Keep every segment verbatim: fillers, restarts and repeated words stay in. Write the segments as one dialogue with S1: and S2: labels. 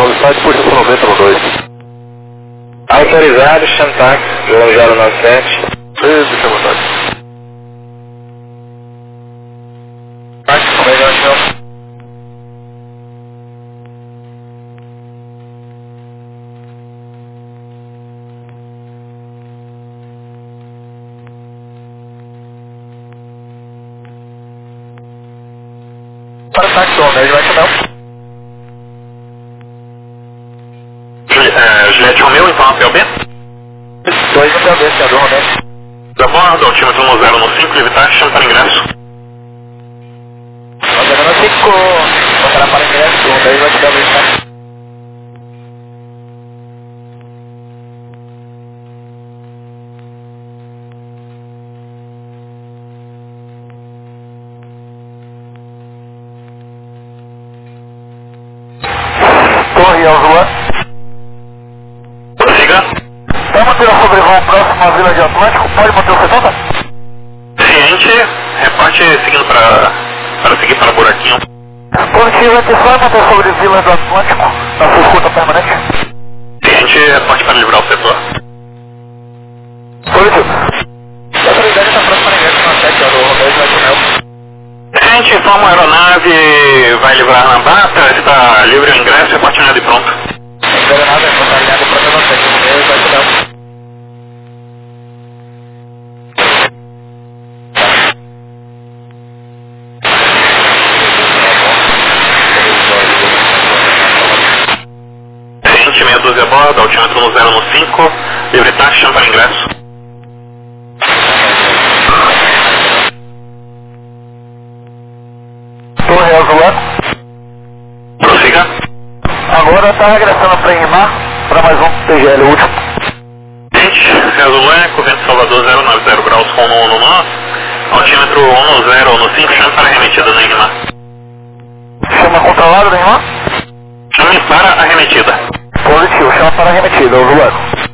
S1: site puxa cronômetro dois.
S2: Autorizado, Chantax, João zero nove sete.
S1: Isso, deixa eu botar.
S2: Táxi, como é que é o para o táxi, João, ele vai te dar.
S3: Juliette Romeu, então a P L B?
S2: Dois no P L B, senhor Romeu.
S3: Da bordo, altímetro um zero no cinco, evitar chama para ingresso.
S2: um zero no cinco, botará para ingresso, um dois vai te dar o tá?
S1: Torre Alzoa.
S3: Prossiga.
S1: Vamos ter a sobrevoo próximo à Vila de Atlântico, pode manter o setenta?
S3: Ciente, reparte seguindo para, para seguir para buraquinho.
S1: Positivo, atenção, manter sobre Vila do Atlântico, na sua escuta permanente.
S3: Ciente, reparte para livrar o setor.
S1: Positivo.
S2: A autoridade está próxima para ingresso na sete, senhor Romeu, vai te dar.
S3: Ciente, informa a aeronave, vai livrar na data, está livre o ingresso, reparte nada e pronto.
S2: Não espera nada, é botar ligado para o sete, o Romeu vai te dar.
S3: Meia dúzia a bordo, altímetro um zero no cinco, livre taxa, chama para ingresso.
S1: Torre Alzoa.
S3: Prossiga.
S1: Agora está regressando para Enmar, para mais um T G L último.
S3: Gente, Resumo Eco, vento Salvador zero nove zero graus com um no nós, altímetro um zero no cinco, chama para arremetida na Enmar.
S1: Chama controlado, Enmar?
S3: Chame para arremetida.
S1: Positivo, chama para arremetida, Alzoa.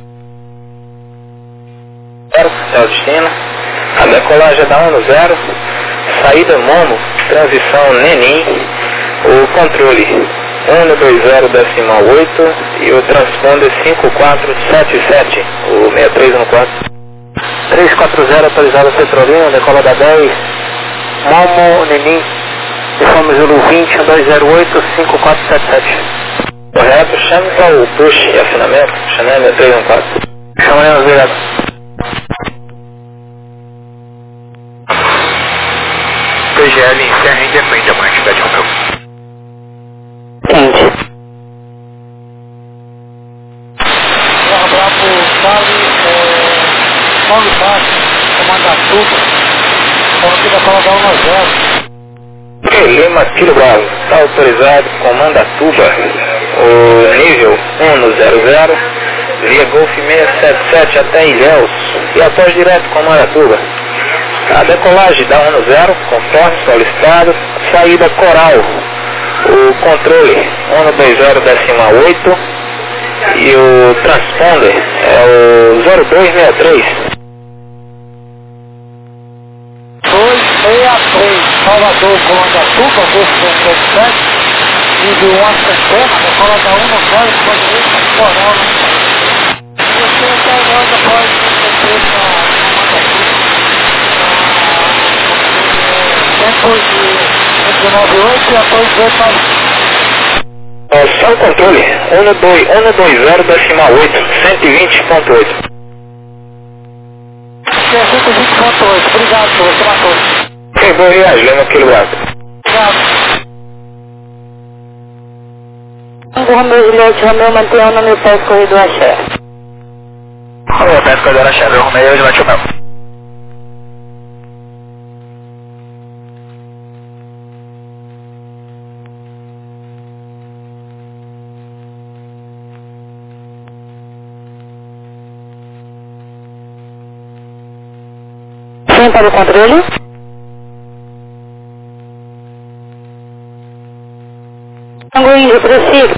S2: zero, é o destino. A decolagem é da um no zero. Saída Momo, transição Nenim. O controle um no dois zero decimal oito e o transponder cinco quatro sete sete, o sessenta e três no quatro. três quatro zero autorizado Petrolina, decola da dez. Momo, Nenim. Informe Zulu vinte, um dois zero oito, cinco quatro sete sete. Correto, chame para o push e afinamento, Chanel sessenta e três no quatro. Chama aí, obrigado.
S3: T G L encerra em defende a quantidade ao meu.
S2: Quente.
S1: Terra Bravo, Vale, Paulo Itácio, comando a Tuba, falando que da fala da um a zero.
S2: Lima, Kilo Bravo, está autorizado, comando a Tuba, o nível um no zero zero, via Golf seiscentos e setenta e sete até Ilhéus, e após direto comando a Tuba. A decolagem da um no zero, conforme solicitado, saída Coral, o controle um no dois zero decimal oito e o transponder é o zero dois seis três.
S1: dois seis três, Salvador, comando a Tuba, Golf seiscentos e setenta e sete, nível um a centena, decola da um no zero, pode ir Coral. Você está agora após o tempo na tempo de dezenove oito e após dezoito mais.
S2: Só o controle um no dois zero decimal oito, cento e vinte ponto oito.
S1: cento e vinte ponto oito, obrigado, senhor, você matou.
S2: Ok, boa viagem, lembra aquele lado.
S1: Obrigado.
S4: Romeu, Juliette Romeu, mantenha o nome pés corredor Axé.
S2: Alô, pés corredor Axé, meu Romeu, Juliette Romeu.
S4: Sim, para o controle. Tango Índio, prossiga.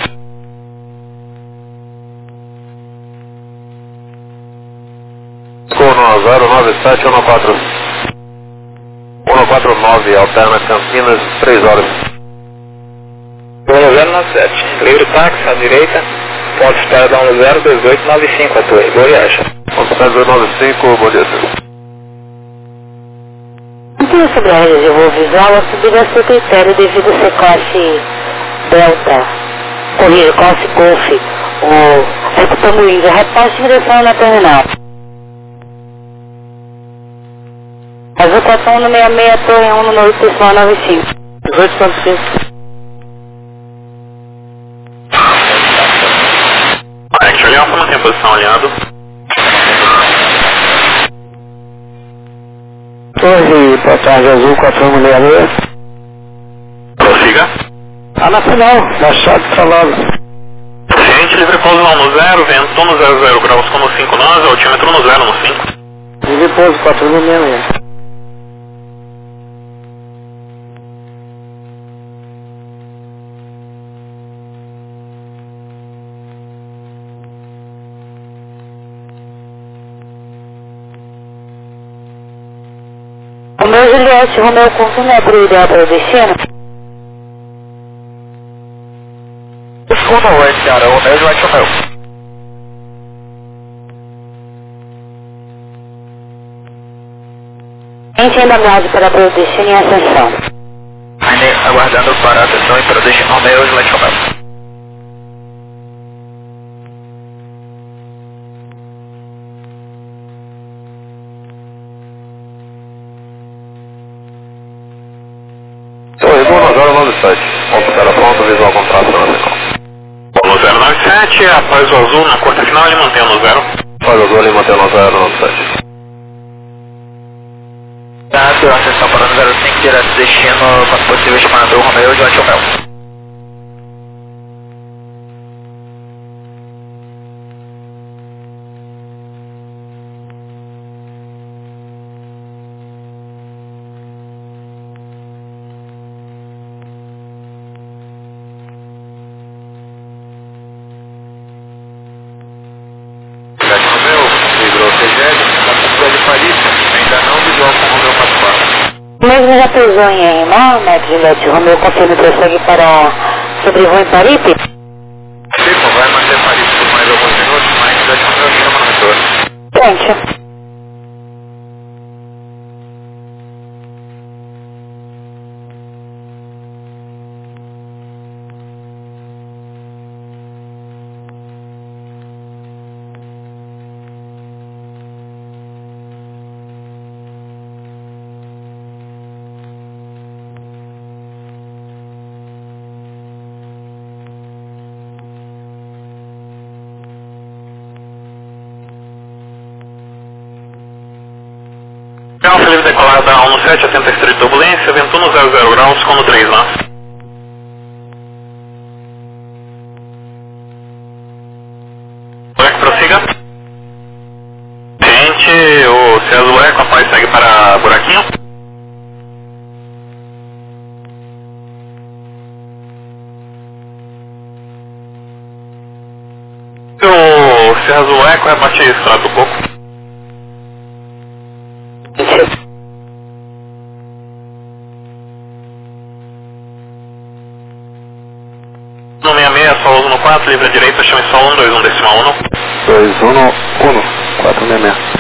S1: Cono zero nove sete um quatro um quatro nove, alterna Campinas, três horas.
S2: zero nove sete. Livre táxi à direita. Ponto de espera da um zero dois oito nove cinco, a torre. Boa viagem.
S5: Ponto de espera dois nove cinco, bom dia, senhor.
S4: Mantenha sobre a rede de voo visual a subida a seu critério devido a ser classe Delta, corrida, classe Golf, o executando Índia, repasse de direção na terminal. Azul quatro um no seis seis, torre um no oito decimal nove cinco. dezoito ponto cinco.
S3: Actually Alpha, mantém a posição alinhado.
S1: Torre, portagem azul quatro um seis seis.
S3: Prossiga.
S1: A nacional, da chave pra lá.
S3: Gente, livre pouso no zero, vento no zero zero graus como cinco nove, altímetro no zero no cinco.
S1: Livre pouso quatro um seis seis.
S4: Romeu Juliette, Romeu confirma a prioridade para o destino?
S2: Fundo oito, cara. Romeu Juliette Romeu.
S4: Gente ainda aguarde para o destino em ascensão.
S2: Ainda aguardando para a atenção e para o destino Romeu Juliette Romeu.
S5: Torre Bruno zero nove sete. Computador pronto, visual contrato na sequência.
S3: No zero nove sete, após o azul na corta final, ele mantém no zero.
S5: Faz azul ali, mantém no zero nove sete.
S2: Tá, atenção para o zero cinco, direto destino, quanto possível, chamado Romeu Juliette Romeu.
S4: Mesmo já pousou em Emar, né, Juliette, Romeu confirma que prossegue para sobrevoo em Paripe?
S5: Sim, vai manter Paris por mais alguns minutos, mas Juliette Romeu chama no retorno.
S4: Gente.
S3: Alfa livre decolada um sete, atenta estreito de turbulência, vento no zero zero graus, como três nós. Buraco prossiga. Gente, o César Eco, rapaz, segue para buraquinho. O César Eco rebate esse trato um pouco. No seis seis, só uso no quatro, livre à direita, chame só um, dois um decimal um.
S5: dois um um, quatro seis seis.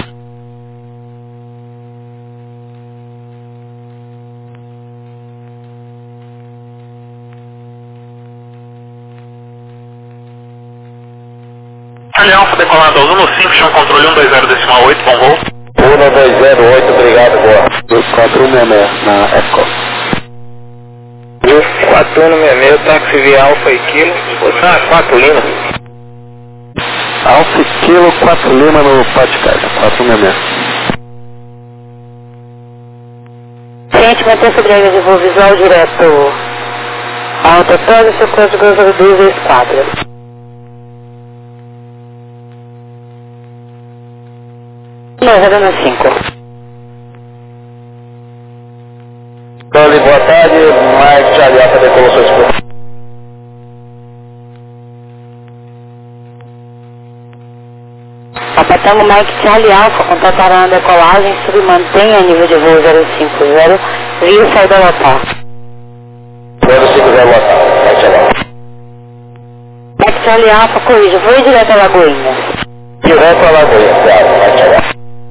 S3: Ali Alfa decolado ao no cinco, chama controle um dois zero decimal oito, bom voo.
S5: um dois zero oito, obrigado, boa. quatro um seis seis, na Eco.
S2: quatro um seis seis, táxi via Alfa e Kilo. Ah, quatro Lima.
S5: Alfa e Kilo, quatro Lima no Paticard, quatro um seis seis.
S4: Gente, mantém sobre a rede de voo visual direto ao Autopósito, seu código zero dois Esquadra. Não, cinco.
S5: Tony, boa tarde, Mike Charlie Alfa decolou sua esposa.
S4: Papatango Mike Charlie Alfa, contratará a decolagem, submantenha nível de voo zero cinco zero, via saída local.
S5: zero cinco zero local, vai chegar.
S4: Charlie Alfa, corrija, vou ir direto a Lagoinha.
S2: Direto a Lagoinha, claro, vai chegar.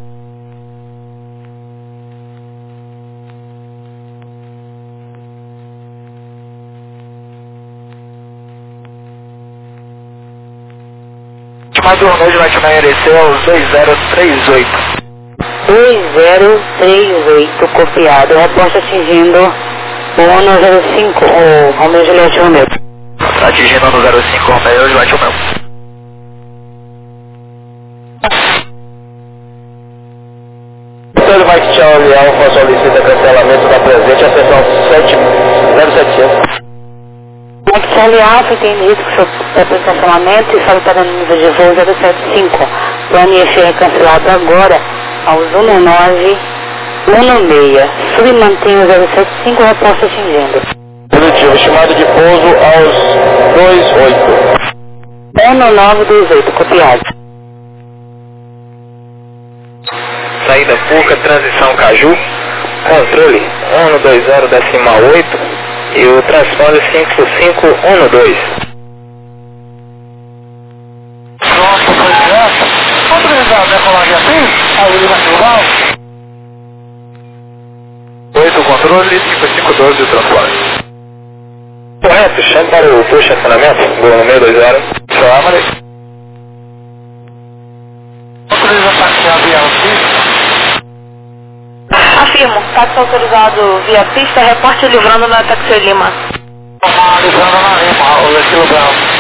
S1: Mais um noite vai te merecer aos dois zero três oito.
S4: dois zero três oito, copiado. Reposta atingindo o ano zero cinco, o Romeu Juliette Romeu.
S1: Atingindo no zero cinco, Romeu Juliette Romeu.
S2: Senhor Mike Charlie Alfa solicita cancelamento da presente a sessão zero sete cinco.
S4: Mike Charlie Alfa tem risco sobre cancelamento e só está no nível de voo zero sete cinco. Plano I F R cancelado agora aos um nove um seis. Submantém o zero sete cinco, reposta atingindo.
S2: Positivo, estimado de pouso aos dois oito.
S4: um nove dois oito, copiado.
S2: Saída Puca, transição Caju, controle um dois zero decimal oito e o transponder cinco cinco um dois.
S1: Pronto, foi direto. Vamos realizar a decolagem assim? A Lima Silval.
S5: oito controle, cinco cinco doze de transporte.
S2: Correto, chame para o push acionamento do seis dois zero.
S5: Chama-lhe.
S1: Autoriza taxi avião sim.
S6: Afirmo, táxi autorizado via pista, reporte livrando na Taxi Lima.
S1: Toma livrando na Lima, o estilo branco.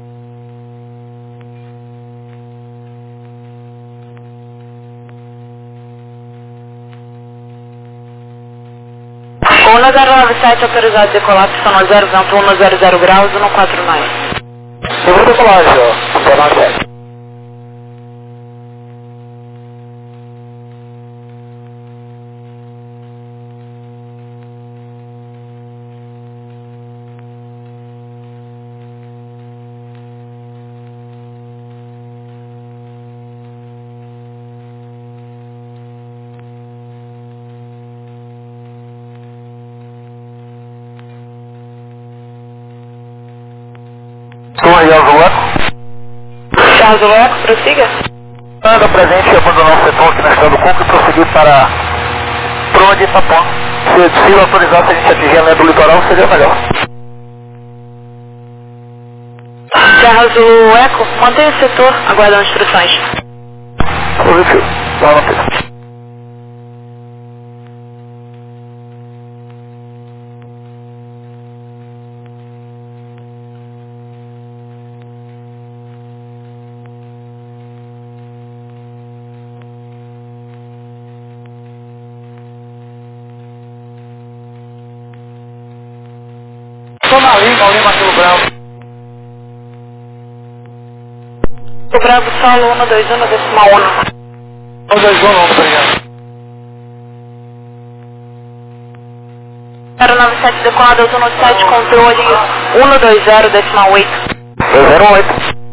S6: O um zero nove sete autorizado decolar, pista no zero vento um zero zero graus, um quatro nove.
S1: Segura a decolagem, ó. Boa noite. Torre Alto Eco.
S6: Charles Eco, prossiga.
S1: Anda presente e abandonar o setor aqui na estrada do Conco e prosseguir para Prova de Itapó. Se possível autorizar, se a gente atingir a linha do litoral, seria melhor.
S6: Charles Eco, mantenha o setor, aguardando instruções.
S1: Positivo. Vai manter. Estou na Lima, o Lima Aquilo Branco.
S6: O Bravo Solo um dois um decimal um.
S1: um dois um, obrigado.
S6: zero nove sete decolado, Autono sete, controle um dois zero decimal oito.
S1: dois zero oito.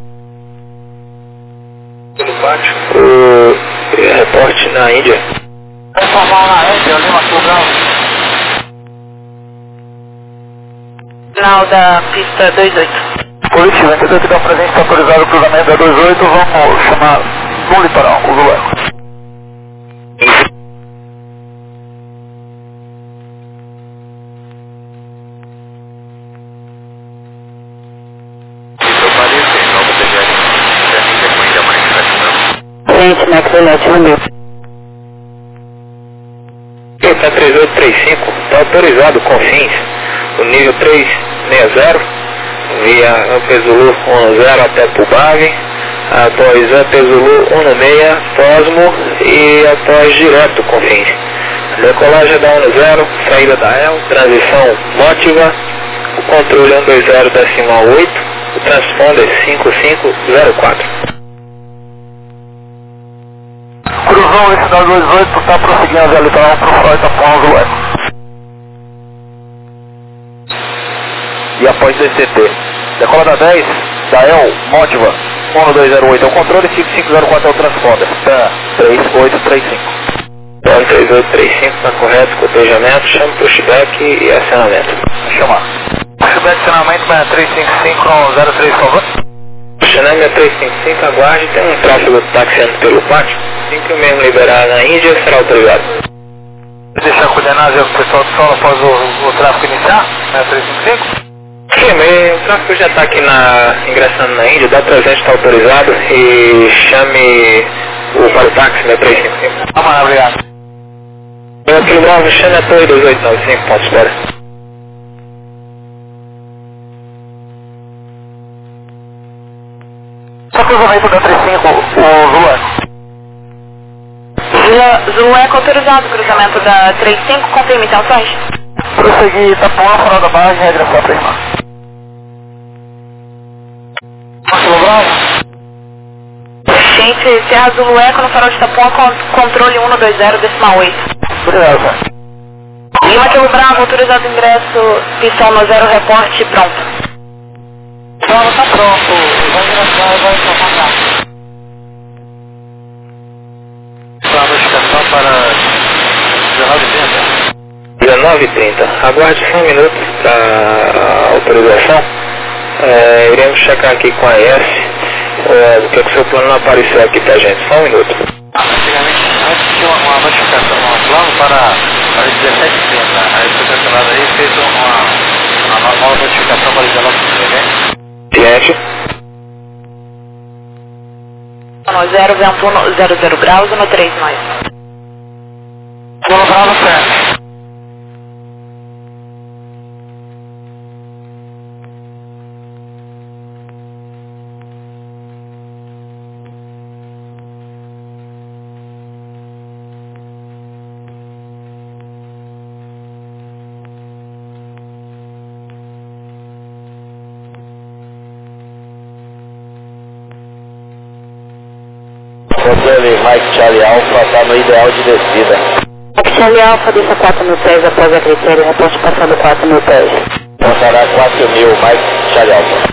S2: Pelo pátio, o reporte na Índia.
S1: Informar na Índia, o Lima Aquilo Branco.
S6: Final da pista dois oito.
S1: Positivo, entendeu que dá pra gente estar autorizado o cruzamento da dois oito, vamos chamar no litoral, o Zuleco.
S4: Frente, Max Juliette Romeu.
S2: Está três oito três cinco, está autorizado com fins o nível três sessenta, via Ampezulu um zero até Pubave, após Ampezulu um seis, Posmo e após direto com fins. Decolagem da um zero, saída da E L, transição Motiva, o controle um dois zero decimal oito, o transponder cinco cinco zero quatro.
S1: Cruzou esse da dois oito, está prosseguindo a litoral para o Freud, Itapó, Zuleco. E após D C T. Decola da dez, da E L, Motiva, um dois zero oito é o controle, cinco cinco zero quatro é o transponder. Tá, três oito três cinco.
S2: Então, três oito três cinco está correto, cotejamento, chame pushback e acionamento.
S1: Chamar. Pushback, acionamento, três cinco cinco zero três, por favor.
S2: três cinco cinco, aguarde, tem um tráfego taxiando pelo pátio. Assim que o mesmo liberar na Índia, será autorizado.
S1: Deixar coordenadas ao pessoal do solo após o, o tráfego iniciar, né, três cinco cinco?
S2: Sim, mas o tráfego já está aqui na, ingressando na Índia, dá presente, está autorizado e chame o para o táxi, né, três cinco cinco.
S1: Ah, mano, obrigado.
S2: Eu aqui Bravo, chame a torre dois oito nove cinco, ponto espera.
S1: Só cruzamento da trinta e cinco, o Zulu.
S6: Zulu Eco autorizado, cruzamento da trinta e cinco, confirme intenções.
S1: Prosseguir Itapuã, farol da base, regressar para irmã. Marcelo Bravo.
S6: Gente, Serra Zulu Eco no farol de Itapuã, con controle um dois zero, decimal oito.
S1: Obrigado, senhor.
S6: Lima Kilo Bravo, autorizado ingresso, pistão no zero, reporte, pronto.
S1: Bravo, tá pronto. Vai ingressar e vai informar. A notificação para dezenove e trinta.
S2: dezenove e trinta. Aguarde só um minuto para autorização. É, iremos checar aqui com a E S é, porque o seu plano não apareceu aqui pra gente. Só um minuto.
S1: Antigamente, antes tinha uma, uma notificação, um plano para, para dezessete e trinta. Aí foi cancelado aí e fez uma, uma nova notificação para dezenove e trinta.
S2: Cliente.
S6: No zero, vento um, zero zero graus, no três nós.
S1: Vamos lá no frente.
S2: Controle Mike Charlie Alpha, está no ideal de descida.
S4: Mike Charlie Alpha, desça quatro mil pés após a critério, reposte passando quatro mil pés.
S2: Montará quatro mil, Mike Charlie Alpha.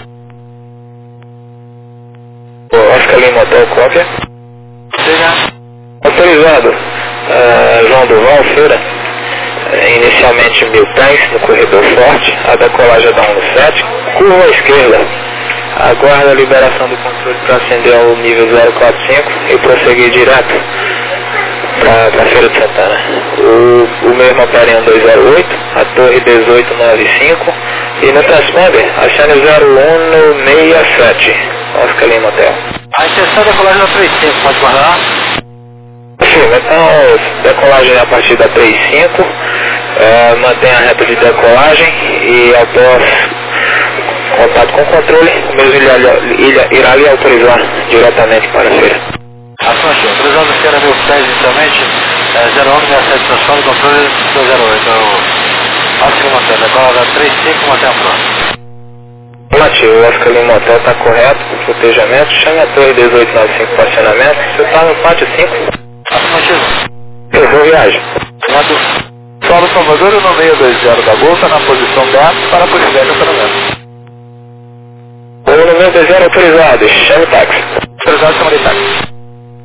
S2: Oscar Lima Hotel, cópia. Autorizado. Uh, João Duval, Feira. Uh, inicialmente mil pés no corredor forte. A decolagem é da um no sete. Curva à esquerda. Aguarda a liberação do controle para acender ao nível zero quatro cinco e prosseguir direto para a Feira de Santana. O, o mesmo opera em um dois zero oito, a torre dezoito nove cinco e no transponder a chane zero um seis sete, Oscar Lima Hotel.
S1: A intenção da decolagem da trinta e cinco, pode guardar?
S2: Sim, então decolagem a partir da trinta e cinco, é, mantém a reta de decolagem e após contato com o controle, o mesmo ilha, irá lhe autorizar diretamente para a feira.
S1: Ação, autorizando a feira mil pés inicialmente, é, zero um seis sete transforma e controle dois zero oito. É o Oscar Lima Hotel, decola da trinta e cinco, mantém a pronto.
S2: Relativo, o Oscar Lima Hotel está correto, protejamento, chame a torre dezoito nove cinco para acionamento, você está no pátio cinco.
S1: Afirmativo.
S2: Eu vou viagem.
S1: Obrigado. Solo Salvador no meio dois zero da Bolsa, na posição dez para a possibilidade de acionamento.
S2: O número dois zero autorizado, chame o táxi.
S1: Autorizado, chama de táxi.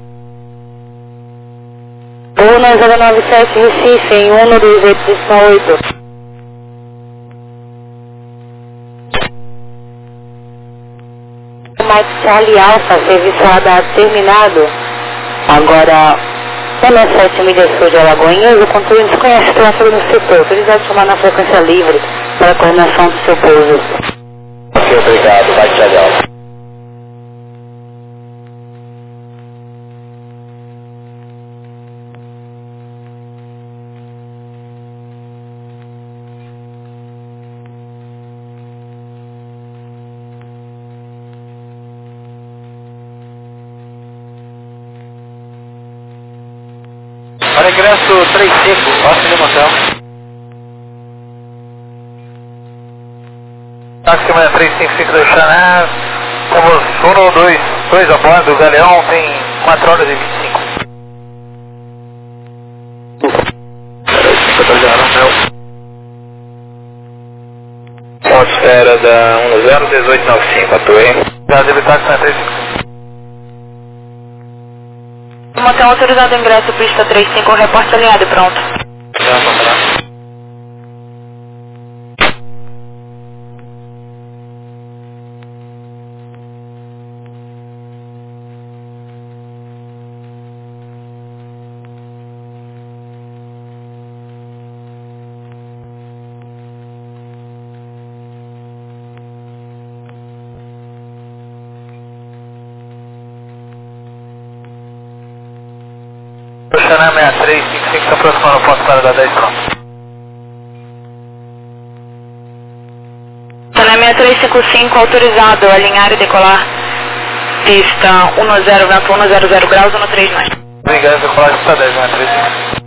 S4: Uno zero nove sete Recife, em um dois oito. Mike Charlie Alpha, serviço radar terminado. Agora, zona sete milhas sul de Alagoinhas, o controle desconhece o tráfego no setor. Autorizado chamar na frequência livre para a coordenação do seu pouso.
S2: Sim, obrigado, Mike Charlie Alpha.
S1: Para ingresso trinta e cinco, Oscar Lima Hotel. Táxi manhã três cinco cinco do Xané. Temos um, dois, dois a bordo, o Galeão tem quatro horas e vinte e cinco.
S2: Ponto espera da um zero dezoito nove cinco, a torre.
S1: Já deve táxi manhã três cinco cinco.
S6: Motel autorizado ingresso, pista trinta e cinco, reporte alinhado e pronto.
S1: Já, vamos lá. Xané seis três cinco cinco, está aproximando o ponto para dar dez pronto.
S6: Xané seis três cinco cinco, autorizado a alinhar e decolar. Pista um zero, vento um zero zero graus, um três nove.
S1: Obrigado, decolar pista dez, seis três cinco.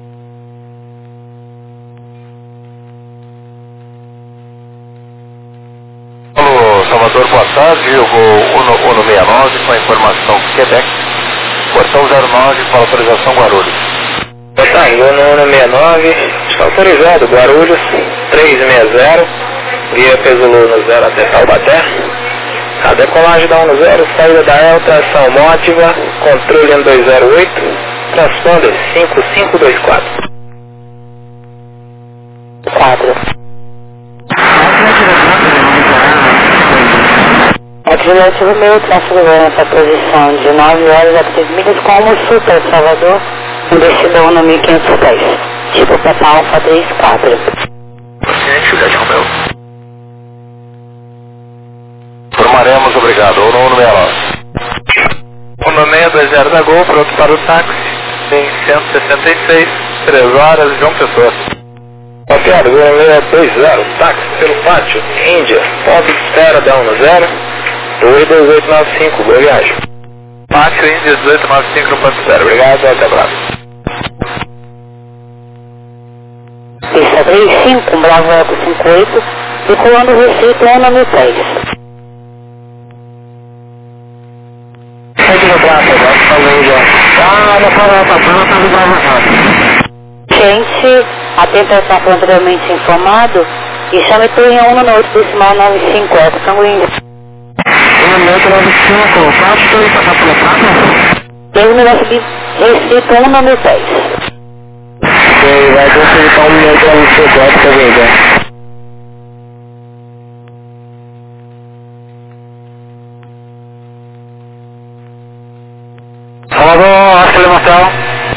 S5: Alô, Salvador, boa tarde. Eu vou Uno sessenta e nove com a informação Quebec. Portão zero nove para autorização Guarulhos.
S2: Boa tarde, Uno sessenta e nove, está autorizado, Guarulhos três seis zero, guia Pesolô no zero até Taubaté. A decolagem da um zero, saída da Elta, ação mótiva, controle um dois zero oito, transponder cinco cinco dois quatro.
S4: quatro. Ativo meu tráfego nessa posição de nove horas a três milhas com uma super Salvador, um decidão no mil quinhentos e dez, tipo Papa Alfa três quatro.
S5: Gente, Juliette Romeu. Informaremos, obrigado. Uno sessenta e nove.
S1: Uno seis dois zero da Gol, pronto para o táxi. Tem cento e sessenta e seis, três horas, João Pessoa.
S2: Copiado, Uno seis dois zero, táxi pelo pátio, Índia, ponto de espera da um zero, dois dois oito nove cinco, boa viagem.
S1: Pátio Índia dezoito nove cinco no ponto zero, obrigado, até abraço.
S4: Pista três cinco, Bravo Eco cinco oito, decolando o Recife um mil três.
S1: Segue no braço, agora falou já. Ah, não parou, tá pronto, tá ligado rápido.
S4: Gente, atento a estar anteriormente informado e chame Torre um no oito decimal nove cinco, é Tango Índia.
S1: um oito nove cinco, pode ter que passar pela placa?
S4: Deus me vai subir Recife um mil três.
S1: Ok, vai facilitar um minuto para você, pode fazer, né? Salvador, aceleração.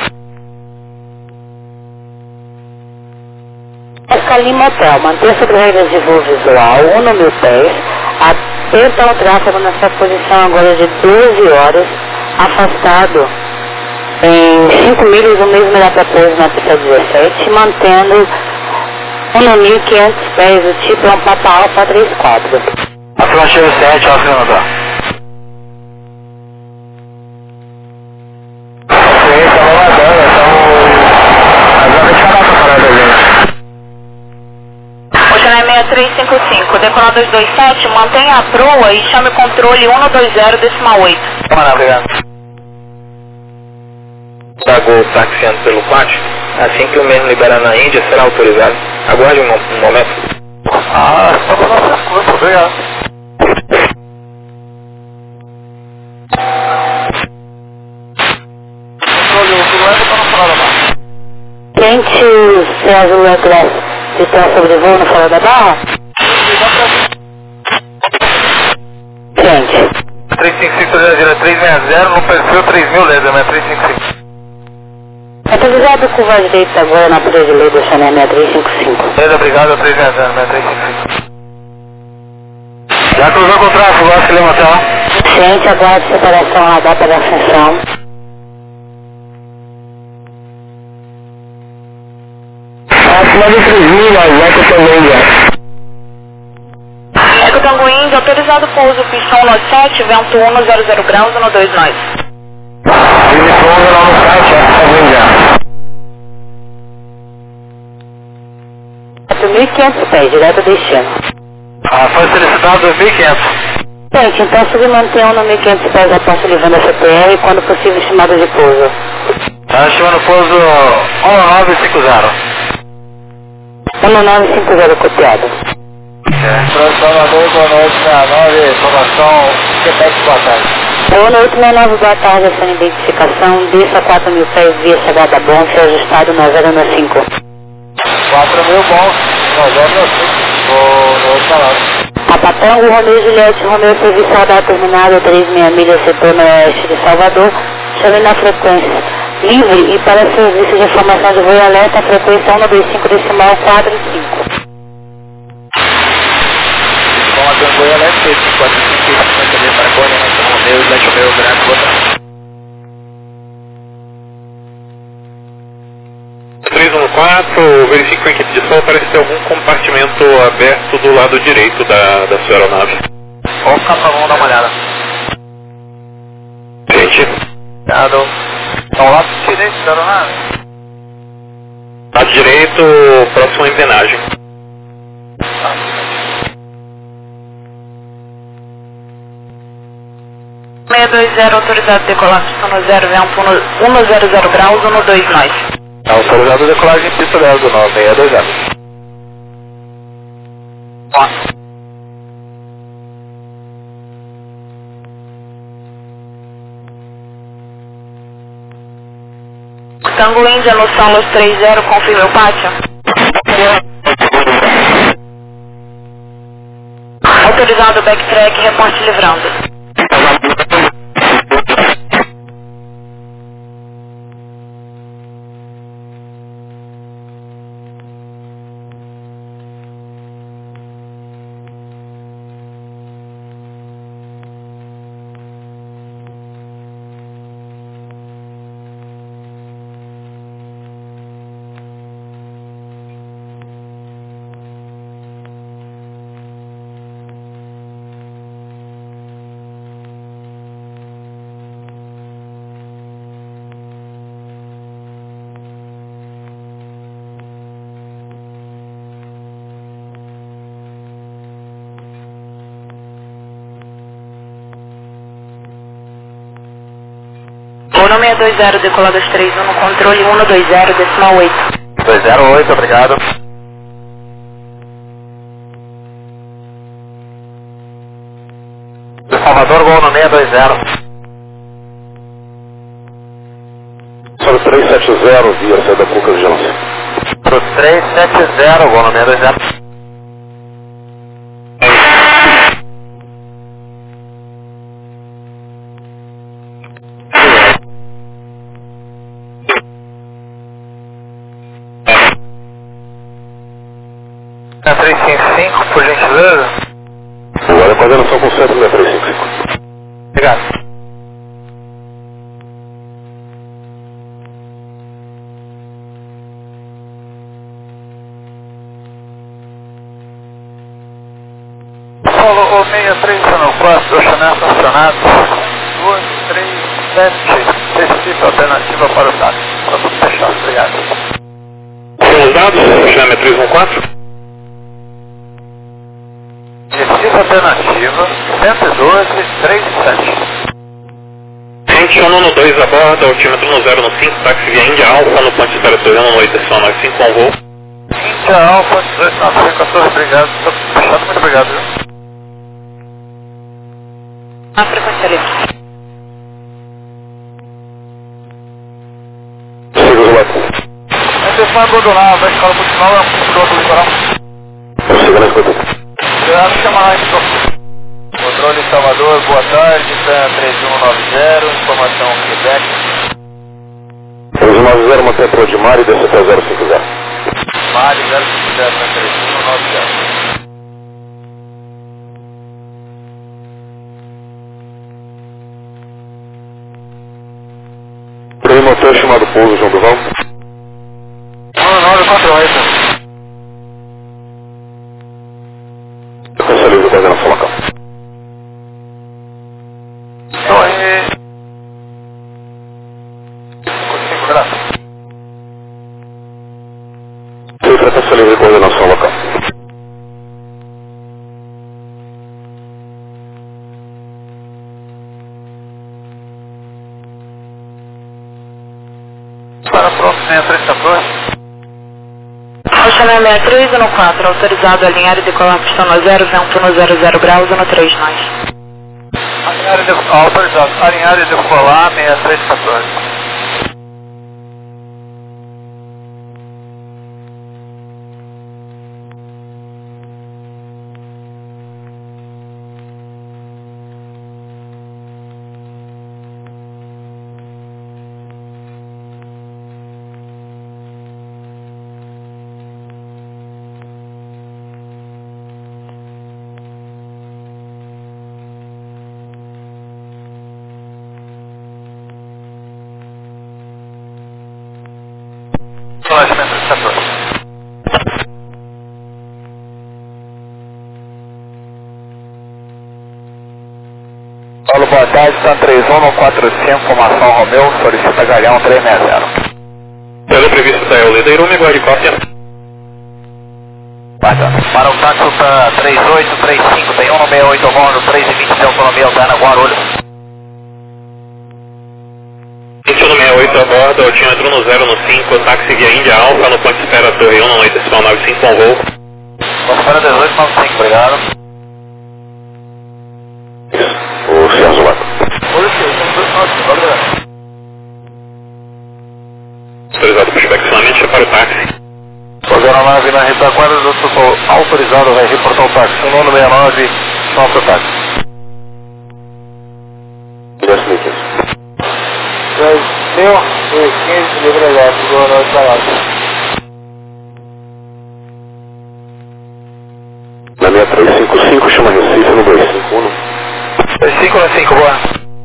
S4: Escalima Hotel, manter sobre regras de voo visual, um mil dez, atenta ao tráfego nessa posição agora de doze horas, afastado em cinco milhas, o mesmo dá para pouso na pista dezessete, mantendo um mil e quinhentos pés, o tipo é um Papa Alfa três quatro.
S1: Afirmativo sete, aceleração. Ok, estamos nadando, estamos... Agora deixa eu falar pra parar da gente.
S6: seis três cinco cinco, decolar dois dois sete, mantenha a proa e chame o controle um dois zero decimal oito.
S1: Vamos lá, obrigado.
S2: Da Gol taxiando pelo pátio, assim que o mesmo liberar na Índia, será autorizado. Aguarde um, um momento.
S1: Ah, só para nossa conta, obrigado. Controle, o Fernando está no fora da barra.
S4: Quente o César Leclerc, se está sobre voo no fora da barra? Quente.
S1: três cinco cinco zero três seis zero no perfil três mil leda, né? três cinco cinco.
S4: Atualizado com voz direita agora na presa de lei do Xané seis três cinco cinco.
S1: Leda, obrigado, três seis zero, né? três cinco cinco. Já cruzou com o tráfego, acho que ele matou.
S4: Gente, aguarde separação radar para ascensão.
S1: Acima de três mil, mas vai que eu também já.
S6: Eco Tango Índia, autorizado pouso, pista um sete, vento um zero zero graus, um dois nove.
S1: Diretor lá no site, acho que também já.
S4: quatro mil e quinhentos pés, direto destino.
S1: Ah, foi solicitado dois mil e quinhentos.
S4: Gente, então submantenham no mil e quinhentos pés a posse livre C P R e quando possível estimada de pouso.
S1: Tá chamando pouso um nove cinco zero.
S4: um nove cinco zero copiado.
S1: Transformador, boa noite, seis nove, informação, Quebec, boa tarde.
S4: Boa noite, meu nove, boa tarde, essa identificação, desça quatro mil pés via chegada bom, se ajustado nove zero nove cinco.
S1: quatro mil bons, nove zero nove cinco, vou, vou falar.
S4: Papatango, Romeu Juliette, Romeu Serviço Radar Terminado, três meia milhas, setor oeste de Salvador, chame na frequência livre e para serviço de informação de voo e alerta, a frequência um dois cinco decimal quatro cinco.
S2: Com a Tango Elétrica, quatro cinco cinco para coordenação Romeu, Juliette Romeu, Graça, boa tarde.
S3: quatro, verifique com a equipe de sol, parece ter algum compartimento aberto do lado direito da, da sua aeronave.
S5: Vamos ficar pra vamos dar uma olhada.
S3: Gente.
S5: Obrigado. Ao lado direito da aeronave.
S3: Lado direito, próximo à engrenagem.
S6: seis dois zero, autorizado decolar pista no zero, vento um zero zero graus, um dois nós.
S5: Autorizado decolagem pista zero do nove seis dois zero.
S6: Tango Índia no Solos três zero, confirma o pátio. Autorizado backtrack, reporte livrando. Uno seis dois zero, decoladas três um no controle, um dois zero, decimal oito.
S5: dois zero oito, obrigado. De Salvador, gol no seis dois zero.
S7: Sobre três sete zero, via saída pouca vigilância.
S5: Pro três sete zero, gol no seis dois zero. três cinco cinco, por gentileza.
S7: Agora coordenação com centro da três cinco cinco.
S5: Obrigado. Solo o seis três no quatro, do Chanel sancionado. dois três sete, Recife, alternativa para o táxi. Para tudo fechado, obrigado.
S3: Com os dados, Chanel três um quatro.
S5: Recife, alternativa, cento e doze, trinta e sete.
S3: Gente, um no dois a bordo, altímetro no zero no cinco, táxi via Índia Alfa, no ponto de espera Soriano, no oito nove cinco, com voo.
S5: Índia Alfa, dois nove cinco, quatorze, obrigado. Tá fechado, muito obrigado, viu?
S6: A frequência livre.
S7: Siga o relato.
S5: A intenção é abandonar, vai ficar no final, é um piloto litoral.
S7: Siga na escuta.
S5: Obrigado, chama lá, então. Controle Salvador, boa tarde, P três um nove zero, informação Quebec.
S7: três um nove zero, mantém para o de Mari, desce até zero cinco zero.
S5: Mari, zero cinco zero, três um nove zero.
S7: Tem um motor chamado Pouso João Duval.
S5: um nove quatro oito.
S7: Frequência livre, coordenação local.
S5: Torre... cinco graças.
S7: Sim, frequência livre, coordenação local.
S5: Para pronto, seis três quatorze.
S6: Chanel seis três no quatro, autorizado a alinhar e decolar pista no zero, vento no zero zero graus, no três nós.
S5: Alinhar e decolar, autorizado, alinhar e decolar, seis três quatorze. Colagem seis três quatorze. Paulo, boa tarde, São três um no quatro cinco, formação Romeu, solicita Galeão três seis zero.
S3: Pelo previsto da Eulida Irume, guarde cópia.
S5: Para o táxi tá três oito três cinco, tem um no sessenta e oito bordo, três e vinte de autonomia alterna Guarulhos.
S3: vinte e um no sessenta e oito a bordo, altímetro no zero no cinco, táxi via Índia Alfa, no ponto de espera Torre um, no oito decimal nove cinco, com voo.
S5: Ponto de espera dezoito nove cinco, obrigado.
S7: O Celso lá.
S3: Autorizado pushback somente para o táxi.
S5: zero nove na retaguarda do total autorizado, vai reportar o táxi. um nove seis nove, nosso táxi.
S7: dois mil e quinze.
S1: dois mil e quinze, livre elétrico, boa noite, Salado.
S7: Na minha três cinco cinco, chama Recife no dois cinco um.
S5: dois cinco no cinco, boa.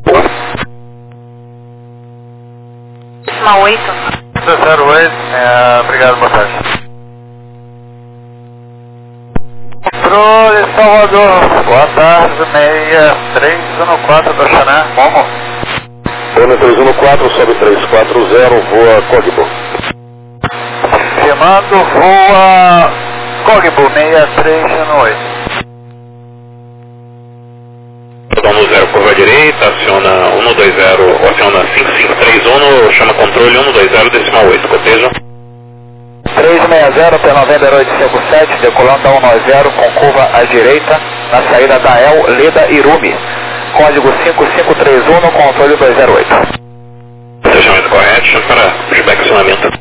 S6: Decimal oito.
S5: zero oito, é, obrigado, boa tarde. Controle Salvador, boa tarde, seis três um quatro do Xané, Momo.
S7: Tona três um quatro, sobe três quatro zero, voa Cogbo.
S5: Firmando, voa Cogbo, seis três um oito.
S3: Total no zero, curva direita, aciona um dois zero, aciona cinco cinco três um, chama controle um dois zero, decimal oito, coteja.
S5: três seis zero, P noventa oito cinco sete, decolando a um nove zero, com curva à direita, na saída da El Leda Irume. Código cinco cinco três um, no controle dois zero oito.
S3: Fechamento correto, chama para pushback acionamento.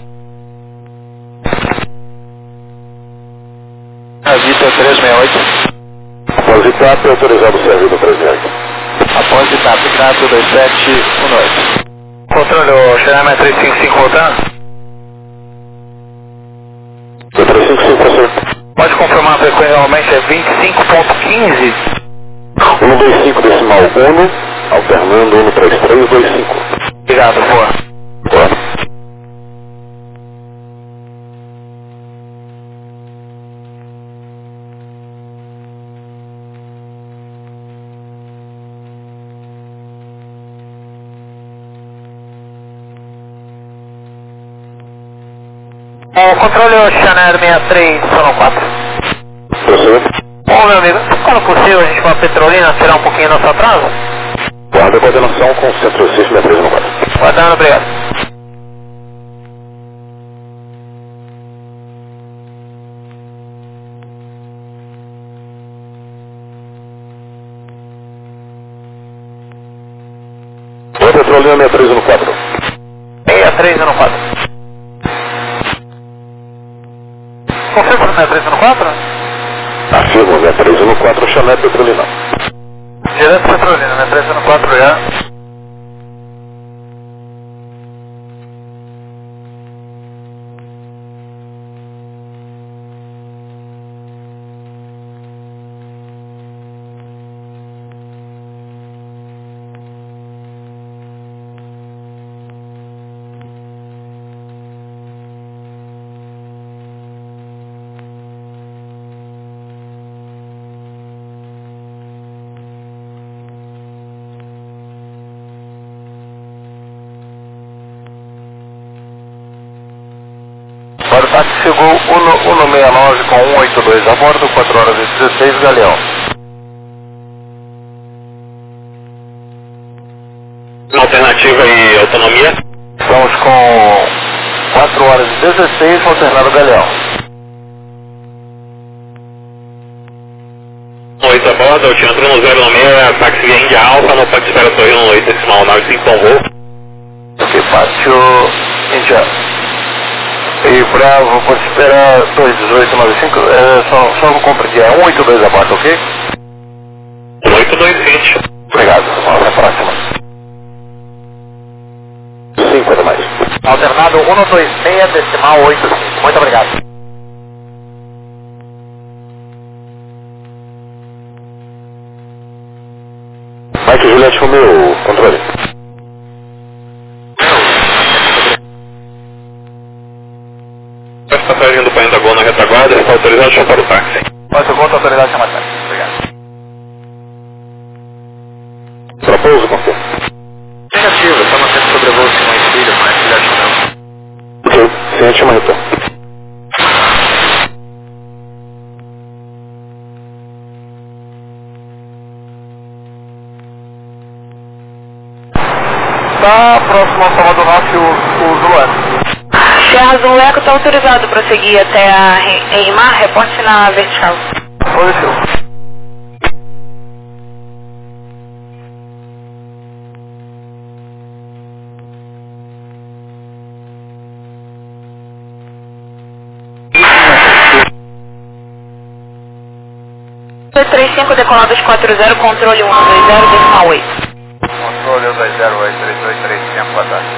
S5: Avita três seis oito.
S7: Após I T A P, autorizado o serviço três seis oito.
S5: Após I T A P, Ignacio dois sete um oito. Controle, o Xané três cinco cinco voltando.
S7: três cinco cinco, você.
S5: Pode confirmar a frequência, normalmente é vinte e cinco ponto quinze.
S7: um dois cinco decimal um, alternando um três três dois cinco.
S5: Obrigado, boa.
S7: Boa.
S5: O controle é o Xané seis três um quatro.
S7: Você.
S5: Bom, meu amigo, quando possível a gente com a Petrolina tirar um pouquinho nosso atraso?
S7: Guarda a coordenação com centro seis seis três um quatro.
S5: Guardando, obrigado.
S7: Boa Petrolina seis três um quatro.
S5: seis três um quatro. Confirma o seis três um quatro?
S7: Afirmo, seis três um quatro, Xané Petrolina.
S5: Direto Petrolina, seis três um quatro, já. Para o táxi chegou um sessenta e nove com cento e oitenta e dois a bordo, quatro horas e dezesseis, Galeão.
S3: Uma alternativa e autonomia.
S5: Estamos com quatro horas e dezesseis, alternado Galeão.
S3: oito a bordo, altímetro no zero no seis, táxi via Índia Alfa, no ponto de espera Torre um, no oito decimal nove cinco, com voo.
S5: Ok, pátio Índia. E Bravo, pode esperar dois dezoito nove cinco, é, só, só não compreendi, é um oito dois a bordo, ok?
S3: oito dois vinte.
S5: Obrigado, vamos à próxima.
S7: cinco a mais.
S5: Alternado um dois seis, decimal oito cinco, muito obrigado.
S7: Mike Juliette Romeu, controle.
S3: Passagem do Painho da Gol na retaguarda, está autorizado a chamar para o táxi.
S5: Pode ser conta autoridade chamar táxi. Obrigado.
S7: Tropa pouso, confirma.
S2: Negativo, está mantendo sobrevoo Simão e Filho, mas filhote não.
S7: Ok, sem chama retorno.
S1: Tá próximo ao Salvador Norte o, o Zulu Eco.
S6: Serra Zulu Eco está autorizado para seguir até a Eimar, reporte na vertical.
S1: Positivo.
S6: trinta e cinco decolados quatro zero, controle um dois zero, decimal oito.
S5: Controle um dois zero oito três dois três cinco, boa tarde.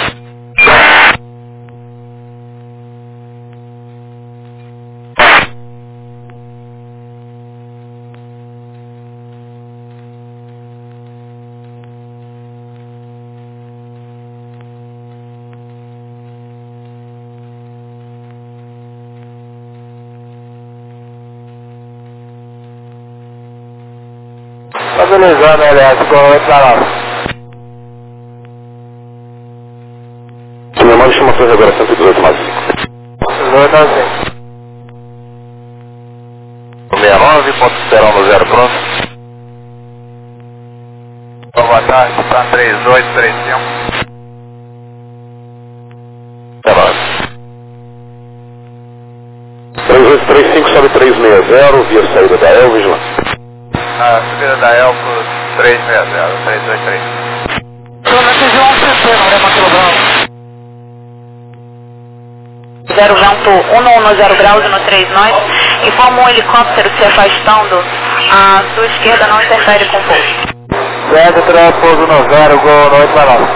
S1: Tá beleza, né, aliás, igual vai pra lá.
S7: Se me manda informações agora cento e dezoito mais cinco.
S1: Zulu tá assim.
S5: sessenta e nove, ponto zero no zero, pronto. Boa tarde, está três oito três cinco.
S7: três oito três cinco sobe três seis zero, via saída da El, vigilante.
S5: A subida da Elco três seis zero, três oito três cinco.
S1: Então, nós fizemos um C C, não é, Marcelo Brown?
S6: zero vento um um zero graus no três nós. Informa um helicóptero se afastando. A sua esquerda não interfere com o pouso.
S1: Certo, três, pouso no zero, gol, noite pra lá.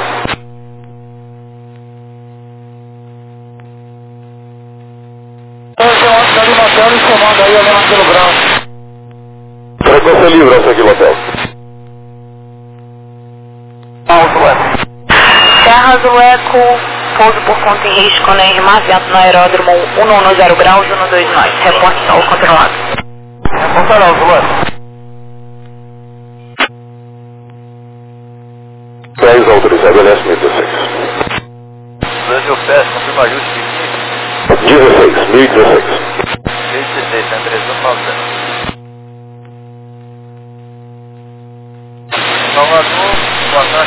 S1: Hoje é uma cidade de motel e comando aí, olha Marcelo Brown.
S7: Frequência livre essa aqui, Lotel.
S1: Alto, é.
S6: Serra Zulu Eco, pouso por conta e risco na Eimar, vento no aeródromo um um zero graus no dois nós. Reporte solo controlado.
S1: É controlado, Zulu Eco.
S7: dez autorizado, L S mil e dezesseis.
S5: Brasil Pés, confirma ajuste
S7: dezesseis, mil e dezesseis.
S5: mil e dezesseis, tem três um nove zero. Salvador, boa tarde,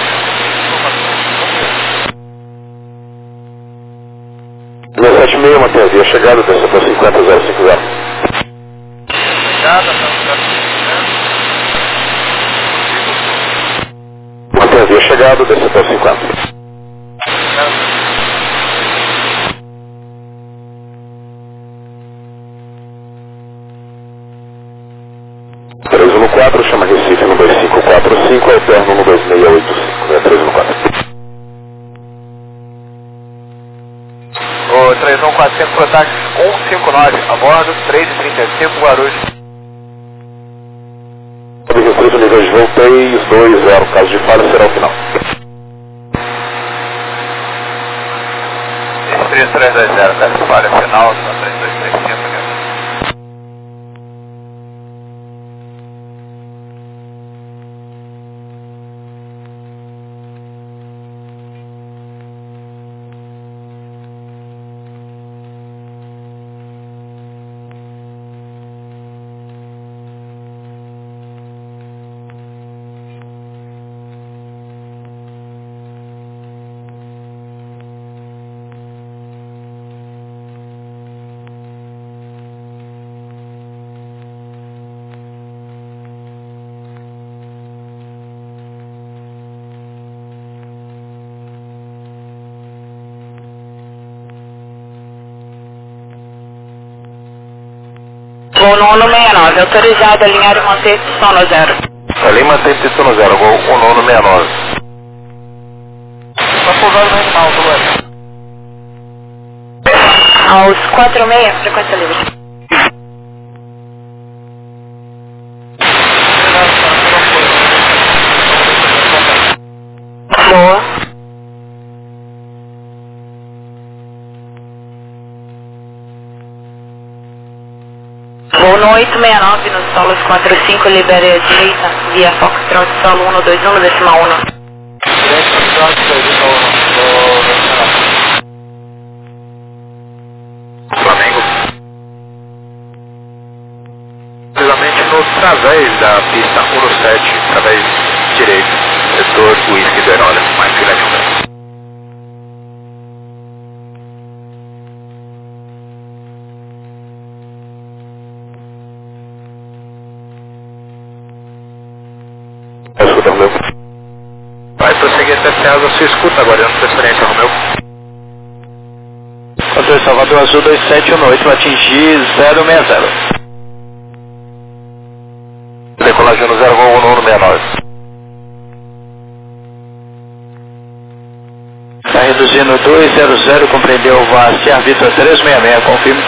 S7: Meu sete seis, mantém a via chegada, desce para cinquenta zero cinco zero.
S5: chegada, tá
S7: Mantém a via chegada, desce para cinquenta. três um quatro, chama Recife no dois cinco quatro cinco, eterno no dois seis oito cinco, é três um quatro.
S5: O três um quatro cinco, Protax um cinco nove, a bordo, três e trinta e cinco, Guarulhos.
S7: Sobe restrito nível de voo três dois zero, caso de falha será o final.
S5: três três dois zero, caso de falha final, três dois três cinco.
S6: Voo no um seis nove, autorizado a alinhar e manter sono zero.
S7: Ali mantém pista no zero, gol um nono seis nove.
S1: Tá pousando no animal, Zulu Eco.
S6: Aos quatro seis, frequência livre. Boa. Voo no oito seis nove no solo quatro cinco, libere a direita, via Foxtrot, solo um dois um, decimal um.
S5: Flamengo. Precisamente no través da pista um sete, través direito, setor Whisky do Herói, mais filé de um metro.
S7: Escuta, Romeu.
S5: Vai prosseguir até César, se escuta agora, dando preferência, Romeu.
S2: Controle Salvador Azul dois sete um oito, atingir zero seis zero.
S7: Decolagem no zero um um seis nove.
S2: Está reduzindo dois zero zero, compreendeu o V A S Vitor três seis seis, confirme.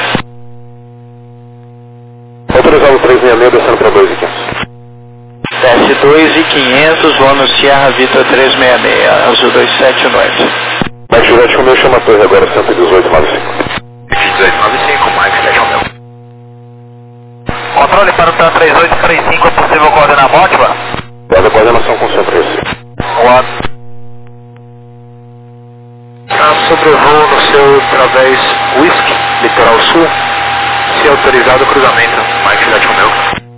S7: Autorizado três seis seis, descendo para dois e quinhentos.
S2: Desce dois e quinhentos, voando Sierra Vitor três seis seis, Azul dois sete um oito.
S7: Mike Juliette Romeu chama a torre agora cento e dezoito nove cinco.
S5: dezoito nove cinco, Mike Juliette Romeu. Controle para o TAM três oito três cinco, é possível coordenar Mótiva?
S7: Guarda a coordenação com centro Recife.
S5: Guarda. Tá sobrevoo no seu través Whisky, litoral sul, se autorizado o cruzamento, Mike Juliette Romeu.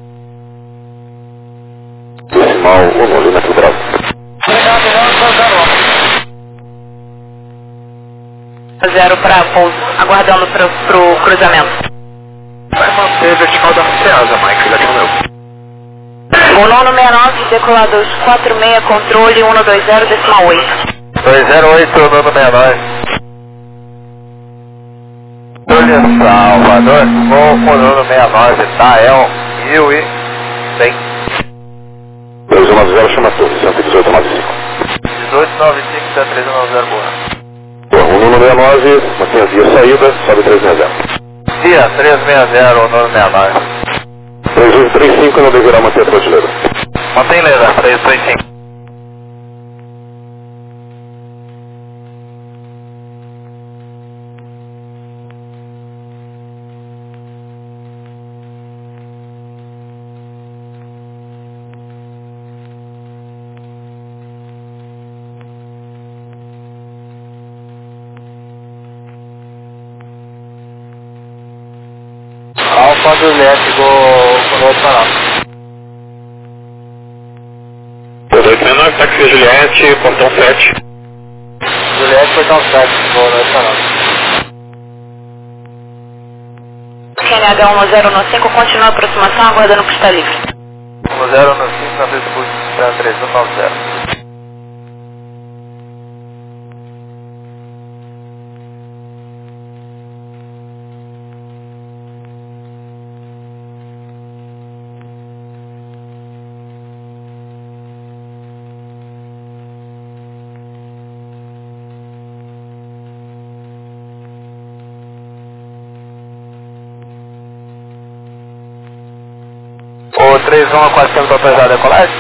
S7: Decimal um, alímetro bravo.
S1: Obrigado, não, zero um.
S6: Zero para pouso, aguardando para o cruzamento.
S5: Vai manter vertical da Ceasa, Mike Juliette Romeu.
S6: O nono seis nove, decolador quatro seis, controle um dois zero, decimal oito.
S5: dois zero oito, nono seis nove. Olha, Salvador, vou com o nono seis nove, tá, é um mil e cem.
S7: três um nove zero chama a torre, cento e dezoito nove cinco.
S5: dezoito nove cinco, três um nove zero, boa.
S7: um um seis nove, mantenha a via saída, sobe três seis zero.
S5: Via três seis zero, nono seis nove.
S7: três um três cinco, não deverá manter a prateleira.
S5: Mantém leira, três três cinco. Alfa Juliette, go no outro canal.
S3: oito seis nove, táxi Juliette, portão sete.
S5: Juliette, portão sete, go no outro canal.
S6: Q N H um zero um cinco, continua a aproximação, aguardando pista livre.
S5: um zero um cinco, na pista três um nove zero. O três um quatrocentos autorizado a decolagem?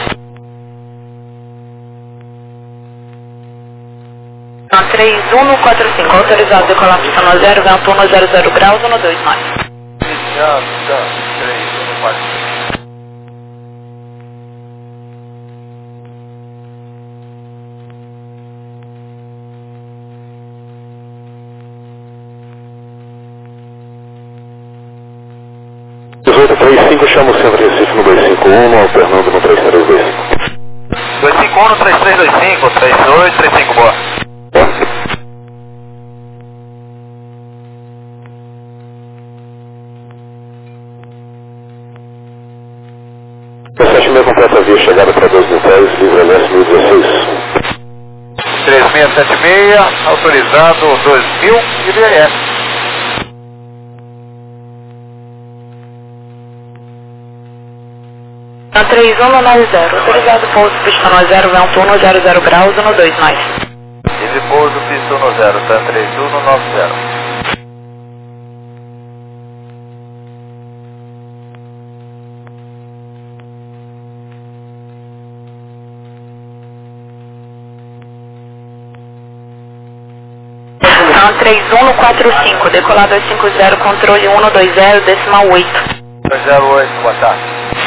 S6: Não, três um quatro cinco, autorizado a decolar pista no zero, vento um zero zero graus, um dois nove.
S5: Já, já, três um quatro cinco.
S7: dezoito três cinco, chama o centro Recife no dois cinco um, alternando no três três dois cinco.
S5: dois cinco um no três três dois cinco, três oito três cinco, boa.
S7: dezessete meia completa a via, chegada para doze mil pés, livre L S mil e dezesseis.
S5: três seis sete seis, autorizado dois mil e B S.
S6: Não, três um nove zero, autorizado pouso pista no zero, vento um zero zero graus, um dois nove.
S5: Esse pouso pista no zero, tá três um nove zero.
S6: Não, três um quatro cinco, decolar dois cinco zero, controle um dois zero, decimal oito.
S5: dois zero oito, boa tarde.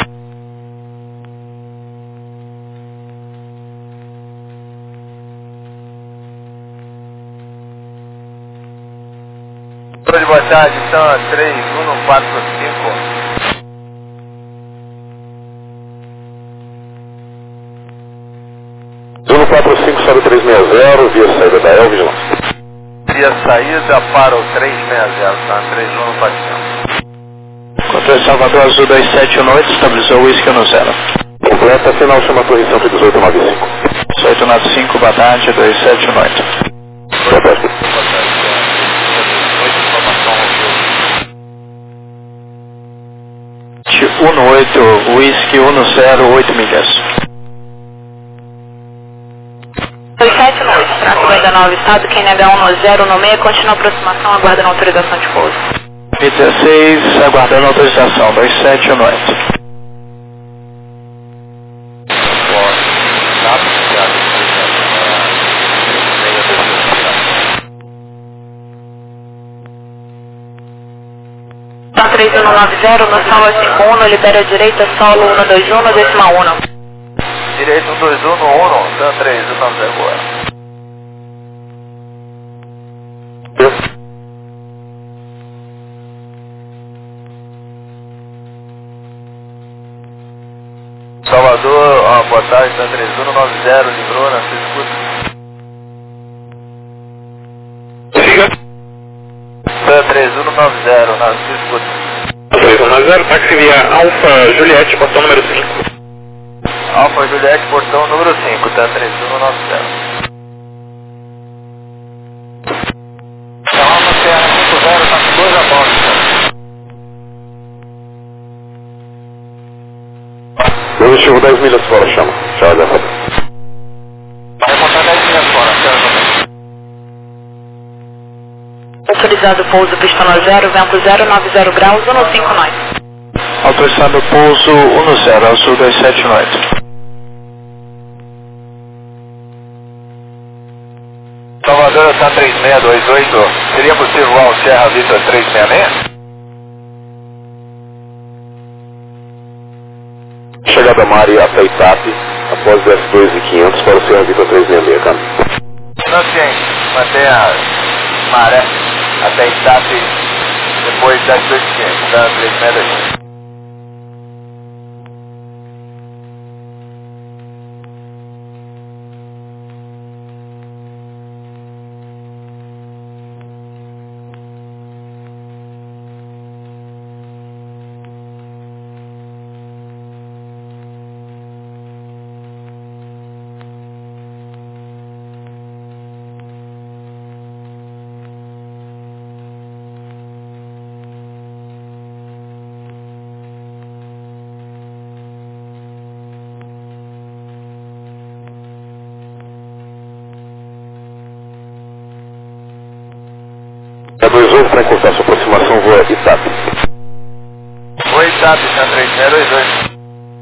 S5: Boa tarde, são três um quatro cinco.
S7: um quatro cinco, sobe três seis zero, via saída da El, vigilância.
S5: Via saída para o três seis zero, tá? três um quatro cinco.
S2: Controle Salvador Azul dois sete um oito, estabilizou o whisky no zero.
S7: Completa, final, chama Torre Centro dezoito nove cinco.
S2: dezoito nove cinco, boa tarde, dois sete um oito.
S7: Boa tarde.
S2: um oito, whisky um zero, oito milhas.
S6: dois sete um oito, tráfego ainda nove, estado Q N H um zero no meio, continua a aproximação, aguardando autorização de pouso.
S2: dezesseis, aguardando autorização, dois sete um oito.
S6: Tá três um nove zero, no solo cinco um, libera a direita, solo um dois um, decimal um.
S5: Direito um dois um no um, Dan três um nove zero agora. Salvador, ó, boa tarde, Dan três um nove zero, livrou na sua escuta.
S3: Siga.
S5: Dan três um nove zero, na sua escuta.
S3: três um nove zero, táxi via Alfa Juliette, portão número cinco.
S5: Alfa Juliette, portão número cinco, Dan três um nove zero. Alfa Serra cinco zero, tá com dois a bordo.
S7: Positivo dez milhas fora, chama. Já já.
S5: Vai botar dez milhas fora, certo?
S6: Autorizado pouso, pistona zero, vento zero nove zero graus, um cinco nove.
S2: Autorizado pouso um zero, Azul dois sete um oito.
S5: Salvador está três seis dois oito, seria possível voar o Serra Vista três seis seis?
S7: Chegada Mari até Itape, após das dois mil e quinhentos para o Serra Vita três seis seis, cara.
S5: Não, ciente, mantenha a maré até Itape depois das dois mil e quinhentos, da três seis dois.
S7: É dois oito para encurtar sua aproximação, voa Itape.
S5: Oi, Itape, está três seis dois oito.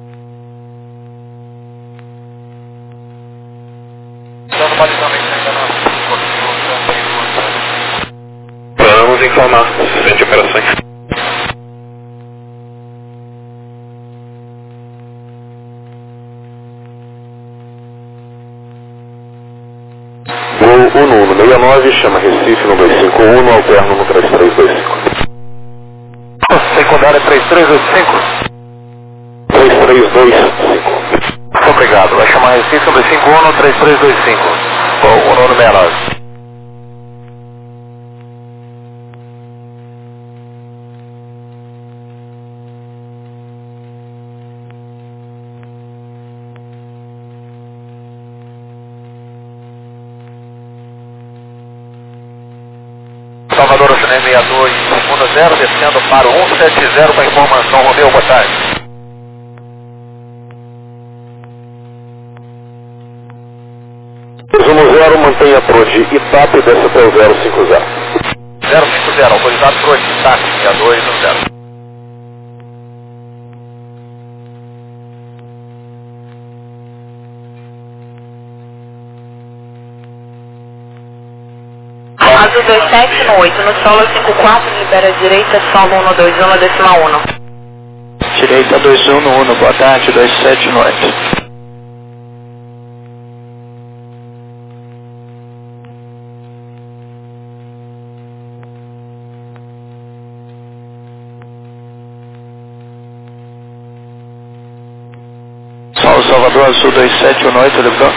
S5: Então, basicamente, ainda não.
S3: Vamos informar, frente operações.
S7: Voo um um seis nove, chama Recife no dois cinco um, no alterno no três três dois cinco.
S5: Secundária três três oito cinco.
S7: três três dois cinco.
S5: Obrigado, vai chamar Recife no dois cinco um no três três dois cinco. Voo um um seis nove. Salvador Oceané seis dois um zero, descendo para o um sete zero com informação, Romeu, boa tarde.
S7: um zero, mantenha a Pro de Itape e desce até o zero cinco zero.
S5: zero cinco zero, autorizado Pro de Itape, seis dois um zero.
S6: Azul dois sete um oito, no solo cinco quatro, libera a direita, solo um dois um, decimal um.
S5: direita dois um no um, boa tarde, dois sete noite. Sol Salvador Azul dois sete um oito, devedor.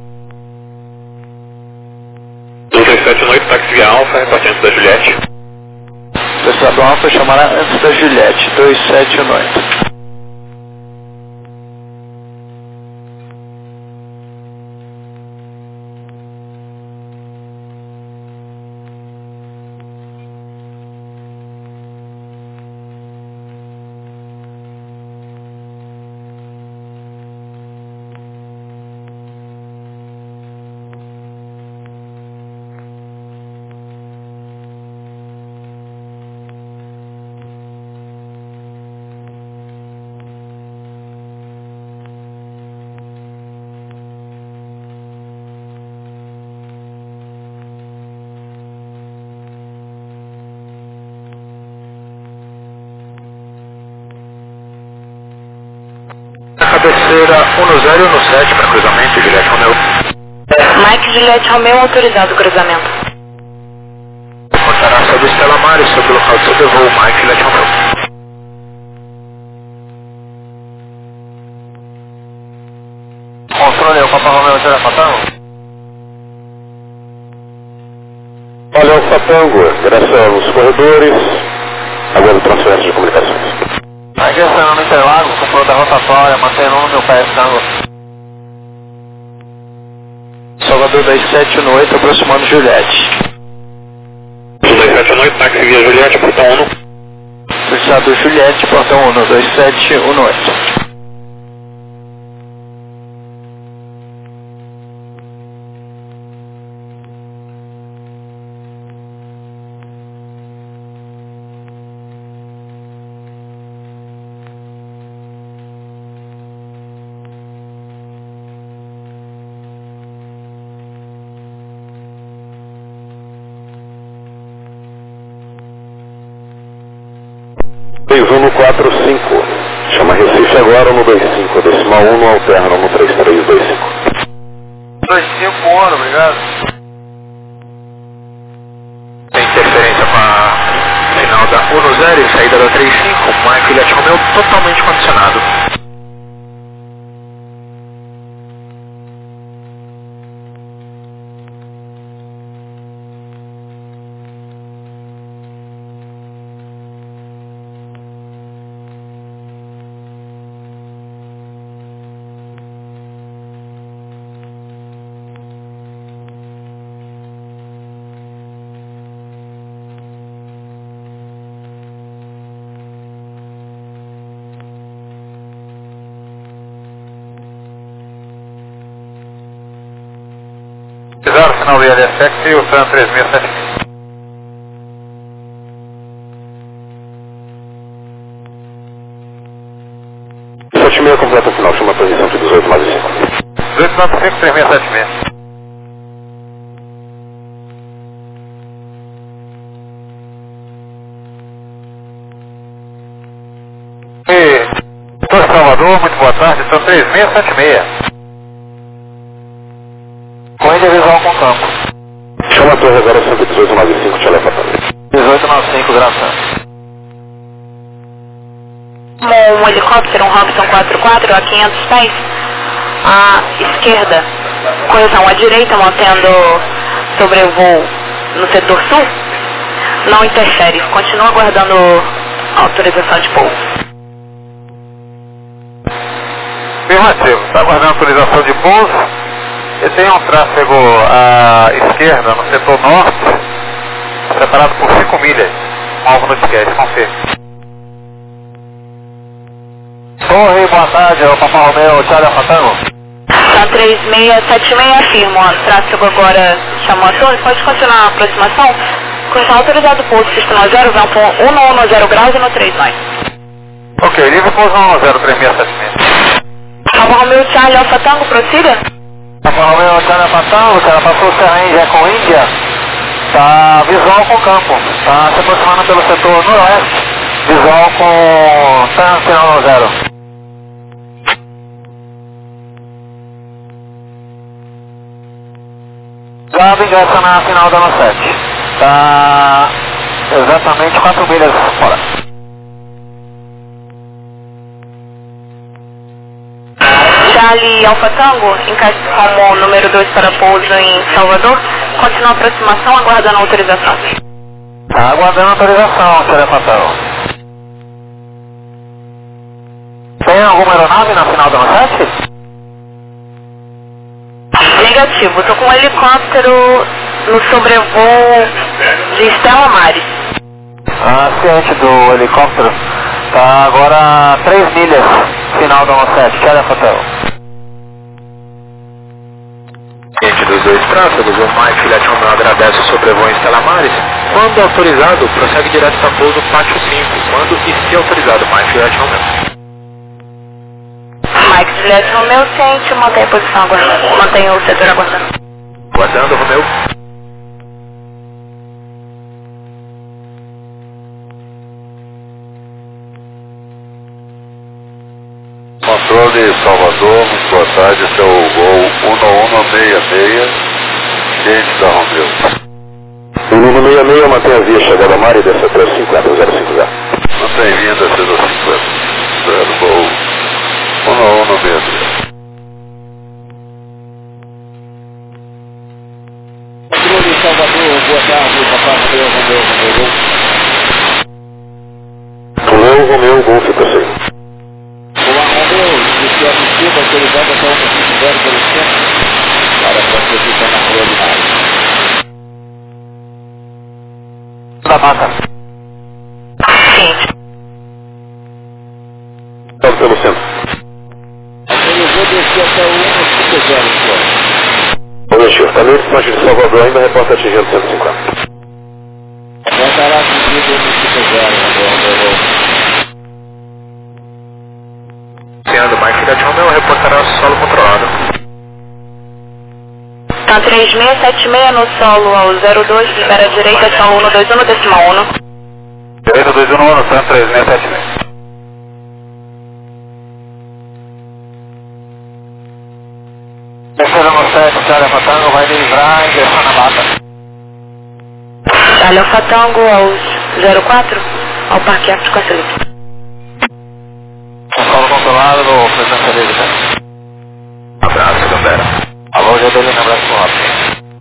S3: dois sete um oito, táxi via Alfa, repartindo da Juliette.
S5: Estado Alfa chamará antes da Juliette, dois sete um oito. Cabeceira um zero um sete para cruzamento, Juliette Romeu.
S6: Mike Juliette Romeu autorizado o cruzamento.
S5: Contará sobre Estela Maris, sobre o local de seu voo, Mike Juliette Romeu. Controle, o Papa Romeu, Júlia Fatango.
S7: Olha o Fatango, direção nos corredores, aguardo transferência de comunicações.
S5: Aqui é no Interlago, comprou da rotatória, mantendo no meu pé tango. Salvador dois sete um oito, aproximando Juliette.
S3: dois sete um oito, táxi via Juliette, portão um.
S5: Estado Juliette, portão um, dois sete um oito.
S7: dois um no quatro cinco, chama Recife agora no dois cinco, decimal um no alterno no três três dois cinco.
S5: dois cinco um, obrigado. Tem interferência com a final da um zero e saída da três cinco, Mike Juliette Romeu totalmente condicionado. Fizeram o sinal do I L S X e o T R A N três seis sete.
S7: sete seis completa o final, chama a transição de dezoito nove cinco.
S5: dezoito nove cinco, três seis sete seis. E... Doutor Salvador, muito boa tarde, são três seis sete seis. Com indivisão com campo.
S7: Chama a torre agora cento e dezoito nove cinco, te leva
S5: dezoito nove cinco, graças.
S6: Um helicóptero, um Robson quatro quatro a quinhentos pés, à esquerda, correção à direita, mantendo sobrevoo no setor sul, não interfere, continua aguardando autorização de pouso.
S5: Afirmativo, está aguardando autorização de pouso. E tem um tráfego à esquerda, no setor norte, separado por cinco milhas, um alvo no T G S, confirme. Torre, boa tarde, é o Papa Romeu, Charlie Fatango.
S6: Tá três seis sete seis, afirmo, o tráfego agora chamou a torre, pode continuar a aproximação, correção autorizado pouso, sistema zero, vento um no um zero graus e no três nove.
S5: Ok, livre pouso um zero três seis sete seis.
S6: Papa Romeu, Charlie Alfa Tango, prossiga.
S5: Papa Romeu, Charlie Fatango, cara, passou Serra Índia com Índia, tá visual com campo, tá se aproximando pelo setor noroeste,
S1: Visual com Sam, sinal no zero. Gado ingressa na final da no sete. Tá exatamente quatro milhas fora.
S6: Charlie Alfa Tango, encaixe como número dois para pouso em Salvador. Continua a aproximação, aguardando a autorização.
S1: Tá aguardando a autorização, Charlie Alfa Tango. Tem alguma aeronave na final da no sete?
S6: Negativo, estou com um helicóptero no sobrevoo de Estela Maris.
S1: Ah, ciente do helicóptero. Tá agora a três milhas, final da no sete, Charlie Alfa Tango.
S2: Ciente dos dois tráfegos, o Mike Filete Romeu agradece o sobrevoo em Estela Maris. Quando autorizado, prossegue direto para pouso Pátio cinco. Quando e se autorizado, Mike Filete Romeu.
S6: Mike Juliette Romeu, ciente, mantém a posição aguardando. Mantém o setor aguardando.
S2: Aguardando, Romeu.
S7: Controle Salvador, muito boa tarde, esse é o voo um um seis seis, ciente da Romeu.
S2: um um seis seis, mantém a via chegada a Mari, desce até cinquenta zero cinco zero.
S7: Mantém vinda, seis cinquenta zero, voo um um seis seis.
S5: Controle Salvador, boa tarde, papai Romeu, Romeu, Romeu.
S2: Romeu, Romeu, Golf, prossegue.
S5: Olá, Romeu, iniciar o sistema autorizado até o cinco zero pelo centro para prosseguir na prioridade.
S1: Da mata.
S6: Ciente.
S2: Estamos pelo centro.
S5: Autorizou descer até o um cinco zero, senhor.
S2: Romeu, senhor, está meio distante de Salvador, ainda reporta atingindo cento e cinquenta.
S5: Voltará seguido no cinco zero, Romeu, Romeu.
S2: Sendo Mike Filete Romeu, reportará solo controlado.
S6: Tá três seis sete seis no solo ao zero dois, libera a direita, solo um dois um, decimal um.
S1: Direita dois um um, Sam três seis sete seis. Descendo no sete, Charlie Alfa Tango vai livrar e ingressar na mata.
S6: Charlie Alfa Tango aos zero quatro, ao Parque África Celeste.
S1: Solo controlado do Frequência Livre, tá?
S2: Abraço, galera.
S1: Alô, Jadelina, abraço pro rápido.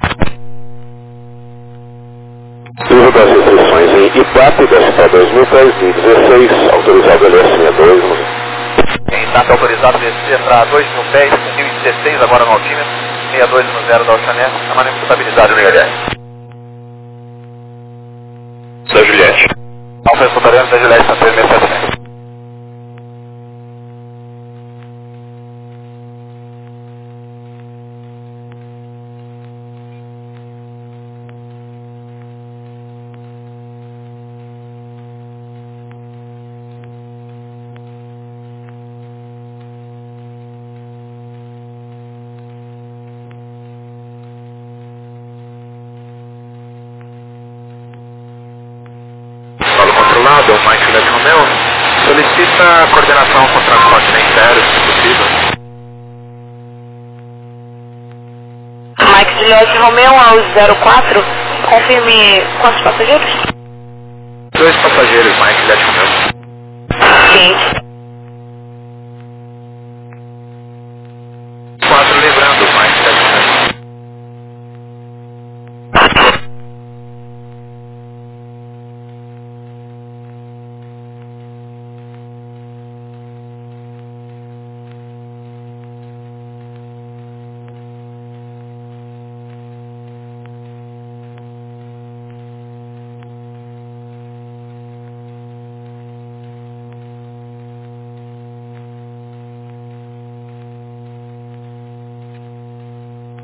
S2: Uso das restrições em Ipape, desce para dois mil pés, mil e dezesseis, autorizado L S sessenta e dois.
S1: Em data autorizado descer para dois mil pés, mil e dezesseis agora no altímetro, sessenta e dois no zero da Oceanet, a maneira de estabilidade do H S.
S2: Da Juliette.
S1: Alfa Escutaremos da Juliette, Sam três seis sete seis.
S2: Controlado, Mike Filete Romeu, solicita coordenação com transporte nem aéreo, se possível.
S6: Mike Juliette Romeu aos zero quatro, confirme quantos passageiros?
S2: Dois passageiros, Mike Filete Romeu.
S6: Ciente.